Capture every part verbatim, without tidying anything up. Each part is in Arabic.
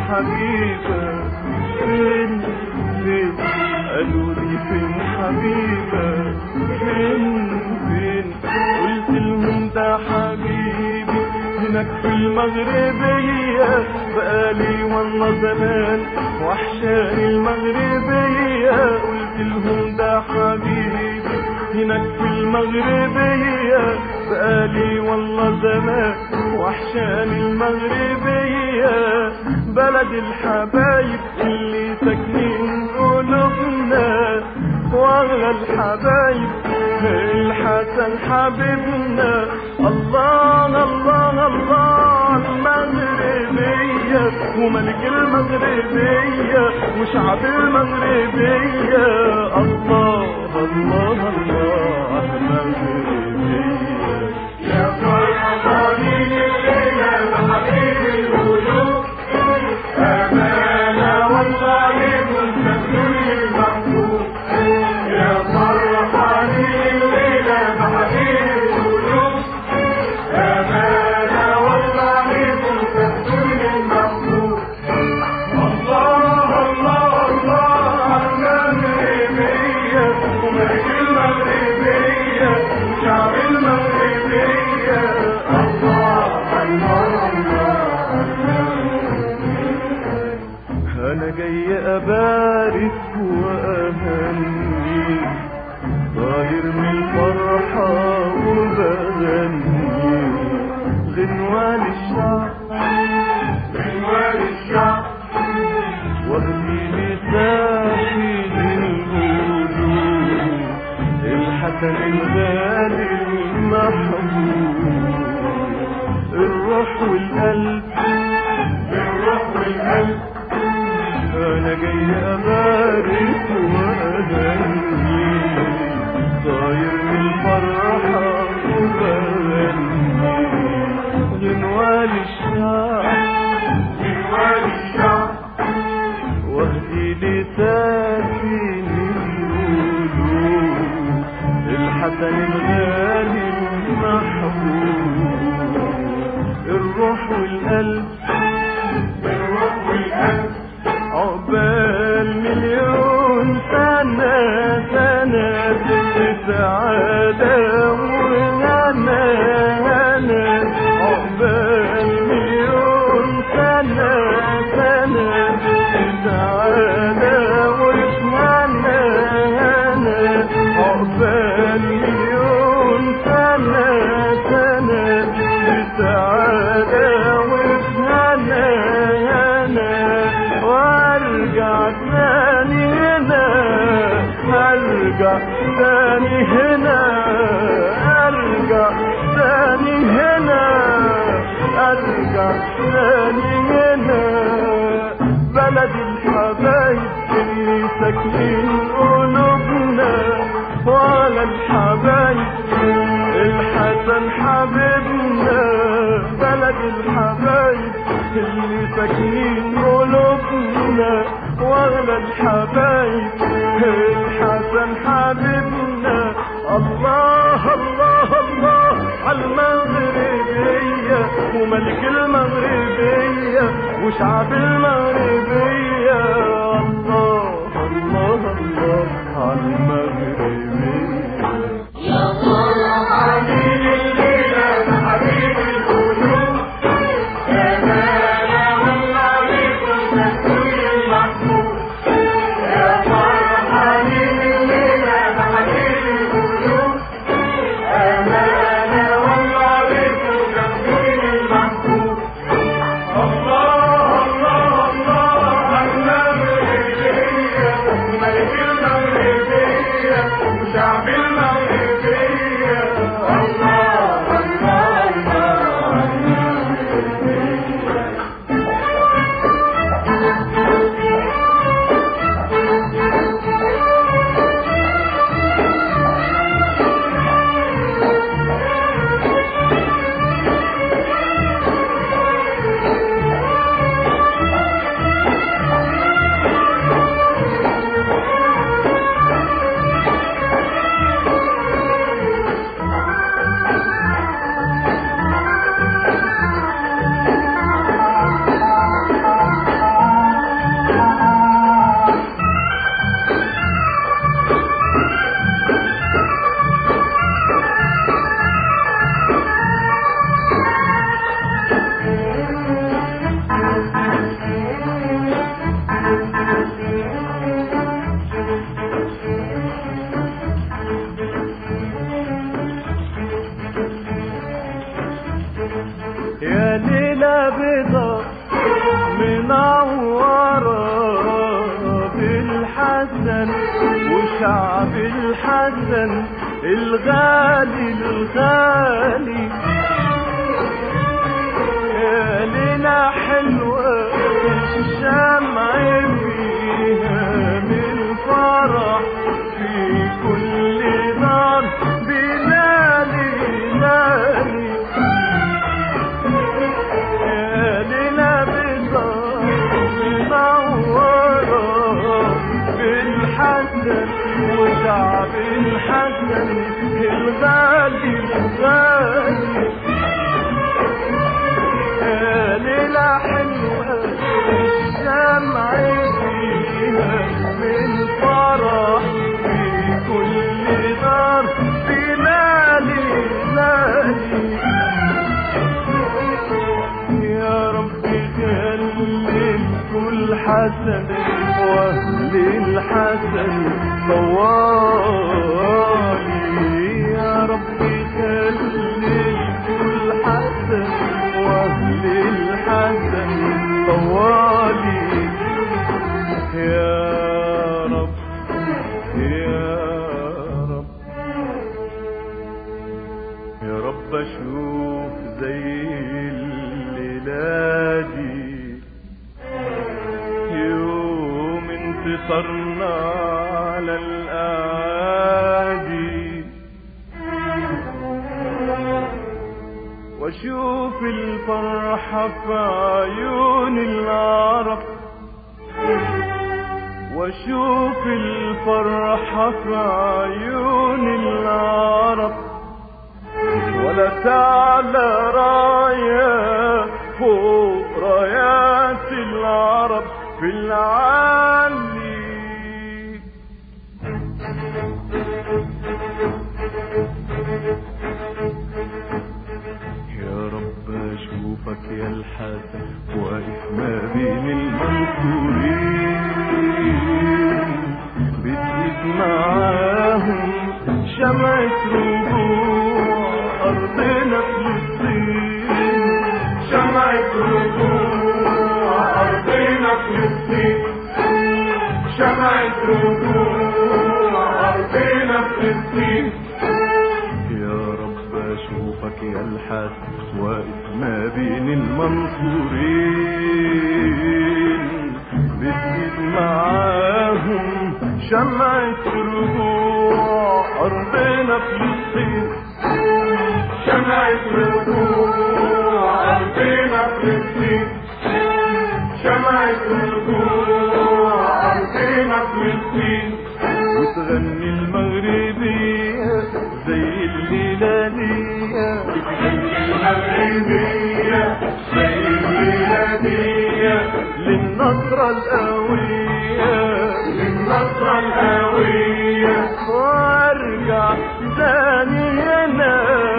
حبيبة فين فين قالوا لي فين حبيبة فين فين قلت لهم ده حبيبي هناك في المغربية بقالي والله زمان وحشاني المغربية قلت لهم ده حبيبي هناك في المغربية بقالي والله زمان وحشاني المغربية بلد الحبايب اللي ساكنين قلوبنا واغلى الحبايب الحسن حبيبنا الله الله الله المغربية وملك المغربية وشعب المغربية الله الله الله المغربية يا فرحانين الليلة بحبيب القلوب أمانة والله كنت كل المحبوب يا فرحانين الليلة بحبيب القلوب أمانة والله كنت كل المحبوب الله الله الله المغربية وملك المغربية وشعب المغربية الله الله الله أنا جاي أبارك وأهني طاير من الفرحة وبغني غنوة للشعب غنوة للشعب وأهدي لساكن القلوب الحسن الغالي المحبوب الروح والقلب بالروح والقلب أنا جاي أبارك وأهني طاير من الفرحة وبغني غنوة للشعب غنوة للشعب واهدي لساكن القلوب الحسن الغالي المحبوب الروح والقلب بالروح والقلب عقبال مليون سنة سنة سعادة وهنا هنا عقبال مليون سنة سنة سعادة وهنا هنا عقبال مليون سنة سنة سعادة وهنا هنا وارجع تاني هنا ارجع تاني هنا ارجع تاني هنا ارجع تاني هنا بلد الحبايب اللي ساكنين قلوبنا وعلى الحبايب الحسن حبيبنا بلد الحبايب اللي ساكنين قلوبنا واغلى الحبايب الحسن حبيبنا الله الله الله على المغربية وملك المغربية وشعب المغربية الله الله الله على المغربية يا فرحانين الليلة بحبيب القلوب أمانة والله كنت كل المحبوب يا فرحانين الليلة بحبيب القلوب أمانة والله كنت كل المحبوب الله الله الله وشعب الحسن الغالي الغالي. يا ليلة حلوة الشمع فيها من فرح في كل دار بلالي لالي. يا ليلة بيضاء منورة بالحسن وشعب الحسن الغالي الغالي. يا ليلة حلوة الشمع فيها من فرح في كل دار بلالي لالي. يا ربي خلي كل حسن واهل الحسن طوالي. يا ربي خلي كل حسن واهل الحسن طوالي. يا رب يا رب يا رب اشوف زي الليلة دي يوم انتصرنا على الأعادي، واشوف الفرحة في عيون العرب، واشوف الفرحة في عيون العرب. ولا تعلى راية فوق رايات العرب في العالي. يا رب اشوفك يا الحسن واقف ما بين المنصورين، بتقيس معاهم شمعة رجوع أرضنا فلسطين. شمعة رجوع أرضنا فلسطين. شمعة رجوع أرضنا فلسطين. يا رب أشوفك يا الحسن واقف ما بين المنصورين، بتزيد معاهم شمعة رجوع أرضنا فلسطين. شمعة رجوع أرضنا فلسطين. شمعة رجوع أرضنا فلسطين. وتغني المغربية زي الليلانية، وتغني المغربية زي الليلانية للنصرة القوية، للنصرة القوية. وارجع تاني هنا،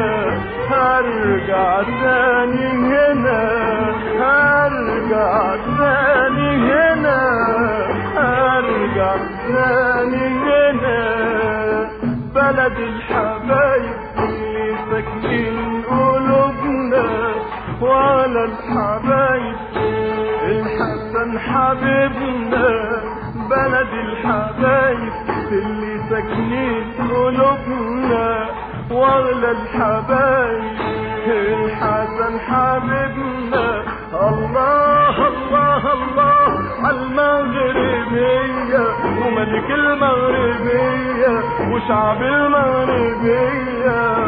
هرجع تاني هنا، هرجع تاني هنا، هرجع تاني هنا. بلد الحبايب اللي ساكنين قلوبنا، وعلى الحبايب الحسن حبيبنا. بلد الحبايب اللي ساكنين قلوبنا، واغلى الحبايب الحسن حبيبنا. الله الله الله عالمغربية وملك المغربية وشعب المغربية.